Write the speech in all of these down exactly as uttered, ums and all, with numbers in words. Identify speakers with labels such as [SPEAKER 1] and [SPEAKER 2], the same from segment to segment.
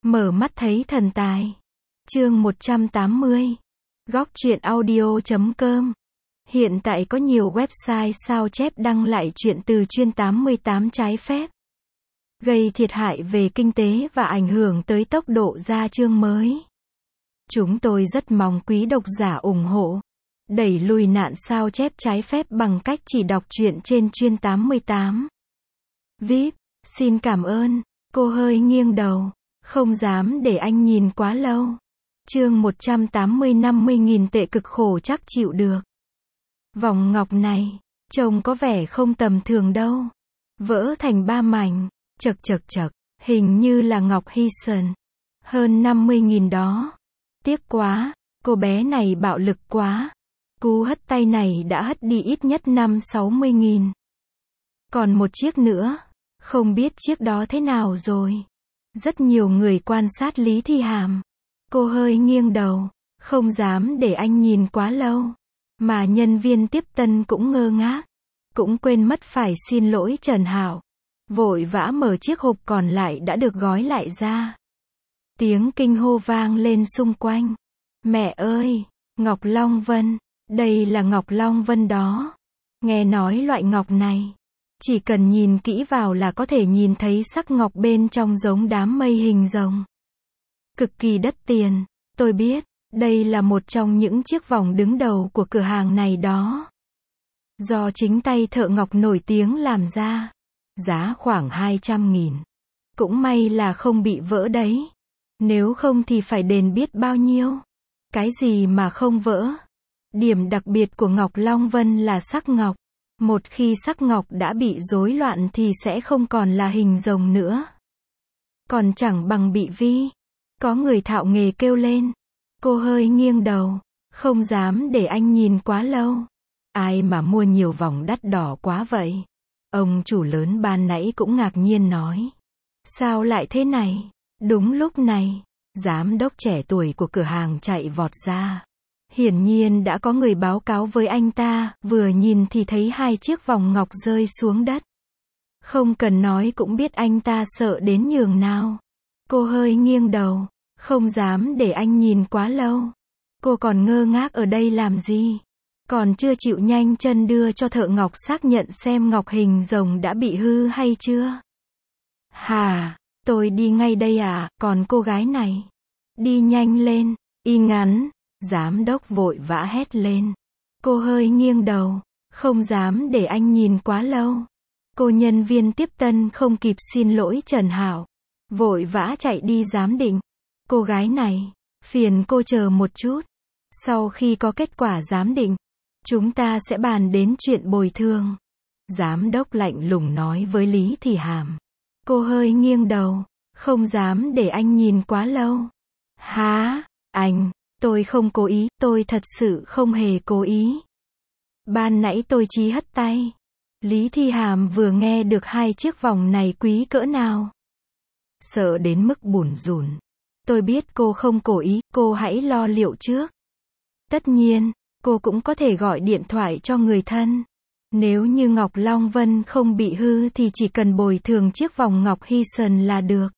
[SPEAKER 1] Mở mắt thấy thần tài. Chương một trăm tám mươi. Góc truyện audio chấm com. Hiện tại có nhiều website sao chép đăng lại chuyện từ chuyên tám mươi tám trái phép, gây thiệt hại về kinh tế và ảnh hưởng tới tốc độ ra chương mới. Chúng tôi rất mong quý độc giả ủng hộ, đẩy lùi nạn sao chép trái phép bằng cách chỉ đọc truyện trên chuyên tám mươi tám. vê i pê, xin cảm ơn. Cô hơi nghiêng đầu, không dám để anh nhìn quá lâu. Chương một trăm tám mươi năm mươi nghìn tệ cực khổ chắc chịu được. Vòng ngọc này, trông có vẻ không tầm thường đâu. Vỡ thành ba mảnh, chật chật chật, hình như là ngọc hy sơn. Hơn năm mươi nghìn đó. Tiếc quá, cô bé này bạo lực quá. Cú hất tay này đã hất đi ít nhất năm sáu mươi nghìn. Còn một chiếc nữa, không biết chiếc đó thế nào rồi. Rất nhiều người quan sát Lý Thi Hàm. Cô hơi nghiêng đầu, không dám để anh nhìn quá lâu. Mà nhân viên tiếp tân cũng ngơ ngác, cũng quên mất phải xin lỗi Trần Hạo. Vội vã mở chiếc hộp còn lại đã được gói lại ra. Tiếng kinh hô vang lên xung quanh. Mẹ ơi, Ngọc Long Vân, đây là Ngọc Long Vân đó. Nghe nói loại ngọc này, chỉ cần nhìn kỹ vào là có thể nhìn thấy sắc ngọc bên trong giống đám mây hình rồng. Cực kỳ đắt tiền, tôi biết, đây là một trong những chiếc vòng đứng đầu của cửa hàng này đó. Do chính tay thợ ngọc nổi tiếng làm ra, giá khoảng hai trăm nghìn. Cũng may là không bị vỡ đấy. Nếu không thì phải đền biết bao nhiêu. Cái gì mà không vỡ. Điểm đặc biệt của Ngọc Long Vân là sắc ngọc. Một khi sắc ngọc đã bị rối loạn thì sẽ không còn là hình rồng nữa. Còn chẳng bằng bị vi. Có người thạo nghề kêu lên. Cô hơi nghiêng đầu, không dám để anh nhìn quá lâu. Ai mà mua nhiều vòng đắt đỏ quá vậy? Ông chủ lớn ban nãy cũng ngạc nhiên nói. Sao lại thế này? Đúng lúc này, giám đốc trẻ tuổi của cửa hàng chạy vọt ra. Hiển nhiên đã có người báo cáo với anh ta, vừa nhìn thì thấy hai chiếc vòng ngọc rơi xuống đất. Không cần nói cũng biết anh ta sợ đến nhường nào. Cô hơi nghiêng đầu, không dám để anh nhìn quá lâu. Cô còn ngơ ngác ở đây làm gì? Còn chưa chịu nhanh chân đưa cho thợ ngọc xác nhận xem ngọc hình rồng đã bị hư hay chưa? Hà, tôi đi ngay đây à, còn cô gái này? Đi nhanh lên, y ngắn. Giám đốc vội vã hét lên. Cô hơi nghiêng đầu, không dám để anh nhìn quá lâu. Cô nhân viên tiếp tân không kịp xin lỗi Trần Hạo, vội vã chạy đi giám định. Cô gái này, phiền cô chờ một chút. Sau khi có kết quả giám định, chúng ta sẽ bàn đến chuyện bồi thường. Giám đốc lạnh lùng nói với Lý Thi Hàm. Cô hơi nghiêng đầu, không dám để anh nhìn quá lâu. Hả, anh, tôi không cố ý, tôi thật sự không hề cố ý. Ban nãy tôi chỉ hất tay. Lý Thi Hàm vừa nghe được hai chiếc vòng này quý cỡ nào. Sợ đến mức bủn rủn. Tôi biết cô không cố ý, cô hãy lo liệu trước. Tất nhiên, cô cũng có thể gọi điện thoại cho người thân. Nếu như Ngọc Long Vân không bị hư thì chỉ cần bồi thường chiếc vòng ngọc hy sơn là được.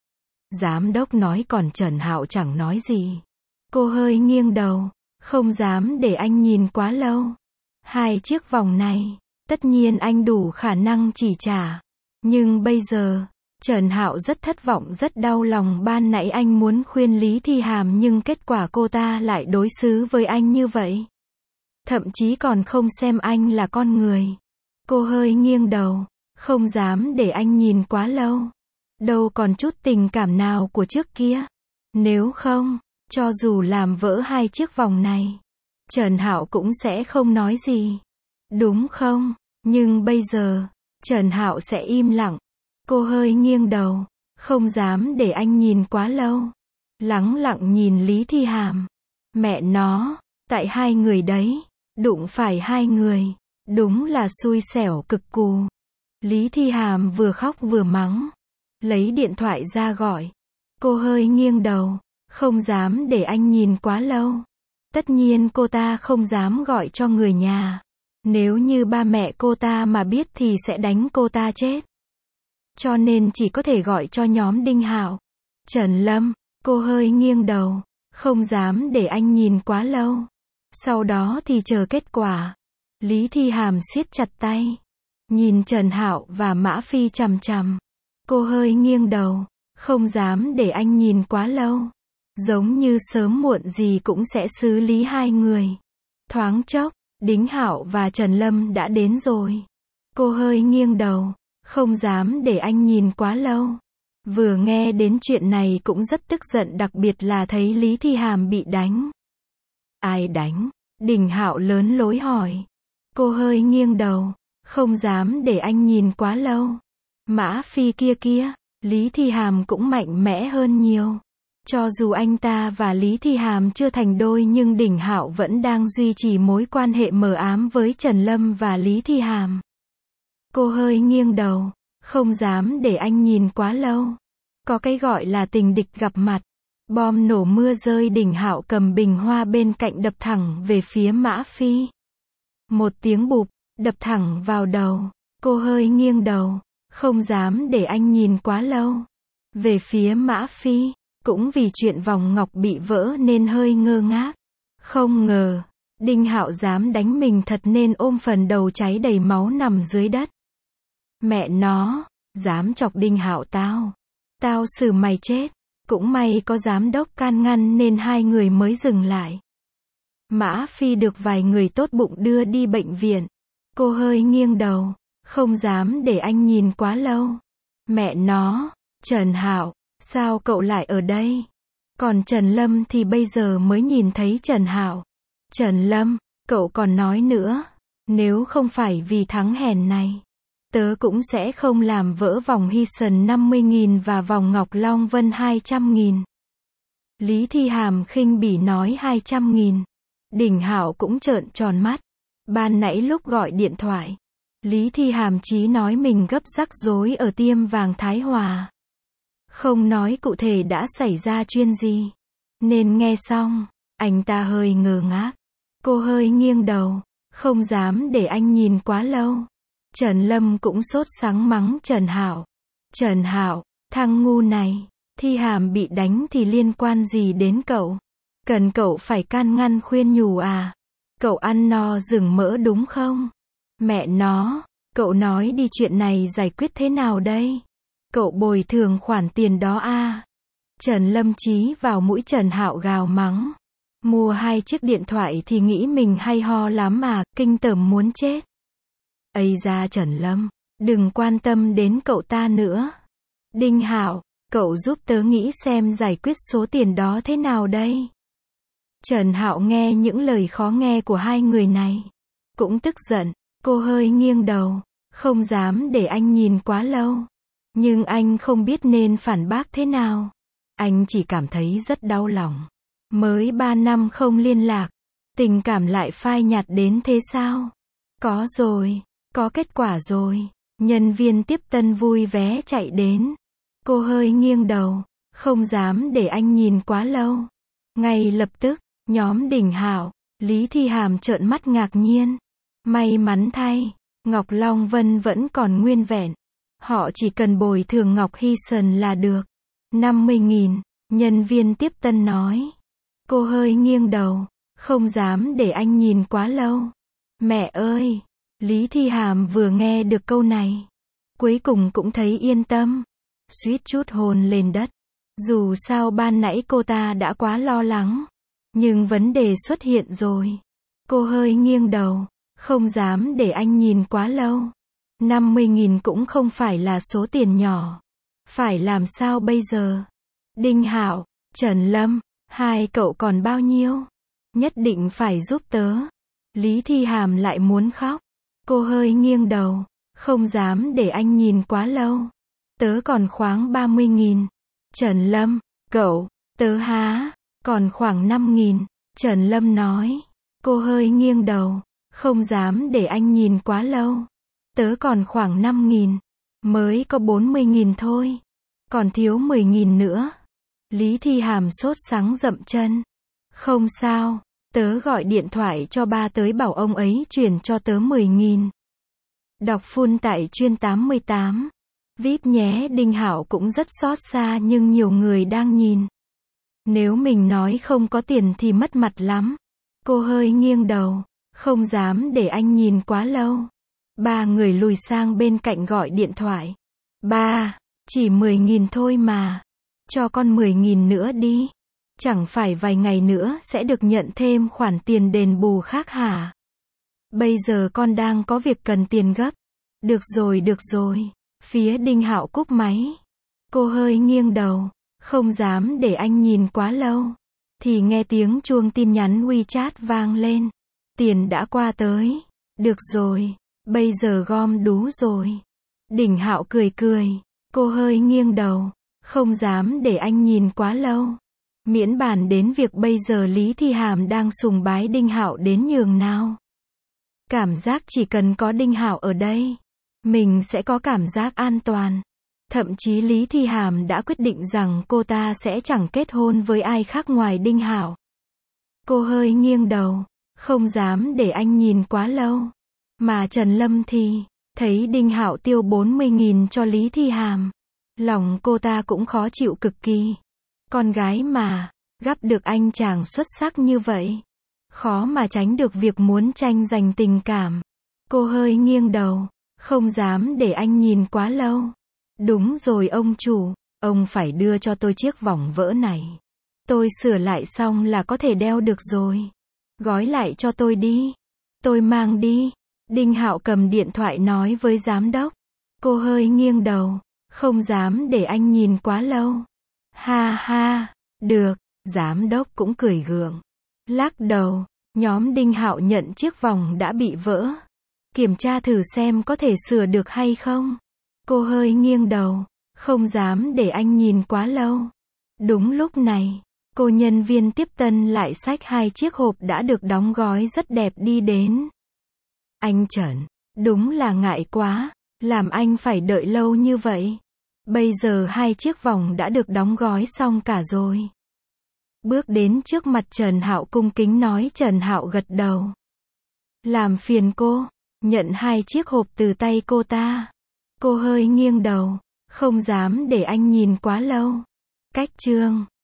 [SPEAKER 1] Giám đốc nói còn Trần Hạo chẳng nói gì. Cô hơi nghiêng đầu, không dám để anh nhìn quá lâu. Hai chiếc vòng này, tất nhiên anh đủ khả năng chỉ trả. Nhưng bây giờ, Trần Hạo rất thất vọng rất đau lòng. Ban nãy anh muốn khuyên Lý Thi Hàm nhưng kết quả cô ta lại đối xử với anh như vậy. Thậm chí còn không xem anh là con người. Cô hơi nghiêng đầu, không dám để anh nhìn quá lâu. Đâu còn chút tình cảm nào của trước kia. Nếu không, cho dù làm vỡ hai chiếc vòng này, Trần Hạo cũng sẽ không nói gì. Đúng không? Nhưng bây giờ, Trần Hạo sẽ im lặng. Cô hơi nghiêng đầu, không dám để anh nhìn quá lâu. Lắng lặng nhìn Lý Thi Hàm. Mẹ nó, tại hai người đấy, đụng phải hai người, đúng là xui xẻo cực cù. Lý Thi Hàm vừa khóc vừa mắng, lấy điện thoại ra gọi. Cô hơi nghiêng đầu, không dám để anh nhìn quá lâu. Tất nhiên cô ta không dám gọi cho người nhà. Nếu như ba mẹ cô ta mà biết thì sẽ đánh cô ta chết. Cho nên chỉ có thể gọi cho nhóm Đinh Hạo. Trần Lâm, cô hơi nghiêng đầu, không dám để anh nhìn quá lâu. Sau đó thì chờ kết quả. Lý Thi Hàm siết chặt tay, nhìn Trần Hạo và Mã Phi chằm chằm. Cô hơi nghiêng đầu, không dám để anh nhìn quá lâu. Giống như sớm muộn gì cũng sẽ xử lý hai người. Thoáng chốc, Đính Hạo và Trần Lâm đã đến rồi. Cô hơi nghiêng đầu, không dám để anh nhìn quá lâu. Vừa nghe đến chuyện này cũng rất tức giận, đặc biệt là thấy Lý Thi Hàm bị đánh. Ai đánh? Đính Hạo lớn lối hỏi. Cô hơi nghiêng đầu, không dám để anh nhìn quá lâu. Mã Phi kia kia, Lý Thi Hàm cũng mạnh mẽ hơn nhiều. Cho dù anh ta và Lý Thi Hàm chưa thành đôi nhưng Đính Hạo vẫn đang duy trì mối quan hệ mờ ám với Trần Lâm và Lý Thi Hàm. Cô hơi nghiêng đầu, không dám để anh nhìn quá lâu. Có cái gọi là tình địch gặp mặt. Bom nổ mưa rơi, Đính Hạo cầm bình hoa bên cạnh đập thẳng về phía Mã Phi. Một tiếng bụp, đập thẳng vào đầu. Cô hơi nghiêng đầu, không dám để anh nhìn quá lâu. Về phía Mã Phi, cũng vì chuyện vòng ngọc bị vỡ nên hơi ngơ ngác. Không ngờ, Đính Hạo dám đánh mình thật nên ôm phần đầu cháy đầy máu nằm dưới đất. Mẹ nó, dám chọc Đính Hạo tao. Tao xử mày chết. Cũng may có giám đốc can ngăn nên hai người mới dừng lại. Mã Phi được vài người tốt bụng đưa đi bệnh viện. Cô hơi nghiêng đầu, không dám để anh nhìn quá lâu. Mẹ nó, Trần Hạo, sao cậu lại ở đây? Còn Trần Lâm thì bây giờ mới nhìn thấy Trần Hạo. Trần Lâm, cậu còn nói nữa, nếu không phải vì thắng hèn này, tớ cũng sẽ không làm vỡ vòng hy sần năm mươi nghìn và vòng ngọc Long Vân hai trăm nghìn. Lý Thi Hàm khinh bỉ nói hai trăm nghìn. Đính Hạo cũng trợn tròn mắt. Ban nãy lúc gọi điện thoại, Lý Thi Hàm chí nói mình gấp rắc rối ở tiệm vàng Thái Hòa. Không nói cụ thể đã xảy ra chuyện gì. Nên nghe xong, anh ta hơi ngơ ngác. Cô hơi nghiêng đầu, không dám để anh nhìn quá lâu. Trần Lâm cũng sốt sắng mắng Trần Hạo. Trần Hạo, thằng ngu này, Thi Hàm bị đánh thì liên quan gì đến cậu? Cần cậu phải can ngăn khuyên nhủ à? Cậu ăn no rừng mỡ đúng không? Mẹ nó, cậu nói đi, chuyện này giải quyết thế nào đây? Cậu bồi thường khoản tiền đó à? Trần Lâm chí vào mũi Trần Hạo gào mắng. Mua hai chiếc điện thoại thì nghĩ mình hay ho lắm mà, kinh tởm muốn chết. Ây da Trần Lâm, đừng quan tâm đến cậu ta nữa. Đính Hạo, cậu giúp tớ nghĩ xem giải quyết số tiền đó thế nào đây? Trần Hạo nghe những lời khó nghe của hai người này, cũng tức giận. Cô hơi nghiêng đầu, không dám để anh nhìn quá lâu. Nhưng anh không biết nên phản bác thế nào. Anh chỉ cảm thấy rất đau lòng. Mới ba năm không liên lạc, tình cảm lại phai nhạt đến thế sao? Có rồi, có kết quả rồi. Nhân viên tiếp tân vui vẻ chạy đến. Cô hơi nghiêng đầu, không dám để anh nhìn quá lâu. Ngay lập tức, nhóm Đính Hạo, Lý Thi Hàm trợn mắt ngạc nhiên. May mắn thay, Ngọc Long Vân vẫn còn nguyên vẹn. Họ chỉ cần bồi thường Ngọc Hy Sần là được. năm mươi nghìn, nhân viên tiếp tân nói. Cô hơi nghiêng đầu, không dám để anh nhìn quá lâu. Mẹ ơi! Lý Thi Hàm vừa nghe được câu này, cuối cùng cũng thấy yên tâm. Suýt chút hôn lên đất. Dù sao ban nãy cô ta đã quá lo lắng. Nhưng vấn đề xuất hiện rồi. Cô hơi nghiêng đầu, không dám để anh nhìn quá lâu. năm mươi nghìn cũng không phải là số tiền nhỏ. Phải làm sao bây giờ? Đính Hạo, Trần Lâm, hai cậu còn bao nhiêu? Nhất định phải giúp tớ. Lý Thi Hàm lại muốn khóc. Cô hơi nghiêng đầu, không dám để anh nhìn quá lâu. Tớ còn khoảng ba mươi nghìn. Trần Lâm, cậu, tớ há, còn khoảng năm nghìn. Trần Lâm nói. Cô hơi nghiêng đầu, không dám để anh nhìn quá lâu. Tớ còn khoảng năm nghìn. Mới có bốn mươi nghìn thôi. Còn thiếu mười nghìn nữa. Lý Thi Hàm sốt sắng dậm chân. Không sao, tớ gọi điện thoại cho ba tới bảo ông ấy chuyển cho tớ mười nghìn. Đọc full tại chuyên tám mươi tám. vê i pê nhé. Đinh Hạo cũng rất xót xa nhưng nhiều người đang nhìn. Nếu mình nói không có tiền thì mất mặt lắm. Cô hơi nghiêng đầu. Không dám để anh nhìn quá lâu. Ba người lùi sang bên cạnh gọi điện thoại. Ba, chỉ mười nghìn thôi mà. Cho con mười nghìn nữa đi. Chẳng phải vài ngày nữa sẽ được nhận thêm khoản tiền đền bù khác hả? Bây giờ con đang có việc cần tiền gấp. Được rồi, được rồi. Phía Đinh Hạo cúp máy. Cô hơi nghiêng đầu. Không dám để anh nhìn quá lâu. Thì nghe tiếng chuông tin nhắn WeChat vang lên. Tiền đã qua tới. Được rồi. Bây giờ gom đủ rồi. Đinh Hạo cười cười. Cô hơi nghiêng đầu. Không dám để anh nhìn quá lâu. Miễn bàn đến việc bây giờ Lý Thi Hàm đang sùng bái Đinh Hạo đến nhường nào. Cảm giác chỉ cần có Đinh Hạo ở đây, mình sẽ có cảm giác an toàn. Thậm chí Lý Thi Hàm đã quyết định rằng cô ta sẽ chẳng kết hôn với ai khác ngoài Đinh Hạo. Cô hơi nghiêng đầu. Không dám để anh nhìn quá lâu. Mà Trần Lâm thì, thấy Đinh Hạo tiêu bốn mươi nghìn cho Lý Thi Hàm. Lòng cô ta cũng khó chịu cực kỳ. Con gái mà, gặp được anh chàng xuất sắc như vậy. Khó mà tránh được việc muốn tranh giành tình cảm. Cô hơi nghiêng đầu. Không dám để anh nhìn quá lâu. Đúng rồi ông chủ, ông phải đưa cho tôi chiếc vòng vỡ này. Tôi sửa lại xong là có thể đeo được rồi. Gói lại cho tôi đi. Tôi mang đi. Đinh Hạo cầm điện thoại nói với giám đốc. Cô hơi nghiêng đầu. Không dám để anh nhìn quá lâu. Ha ha, được. Giám đốc cũng cười gượng. Lắc đầu. Nhóm Đinh Hạo nhận chiếc vòng đã bị vỡ. Kiểm tra thử xem có thể sửa được hay không. Cô hơi nghiêng đầu. Không dám để anh nhìn quá lâu. Đúng lúc này, cô nhân viên tiếp tân lại xách hai chiếc hộp đã được đóng gói rất đẹp đi đến. Anh Trần, đúng là ngại quá, làm anh phải đợi lâu như vậy. Bây giờ hai chiếc vòng đã được đóng gói xong cả rồi. Bước đến trước mặt Trần Hạo cung kính nói. Trần Hạo gật đầu. Làm phiền cô, nhận hai chiếc hộp từ tay cô ta. Cô hơi nghiêng đầu. Không dám để anh nhìn quá lâu. Cách chương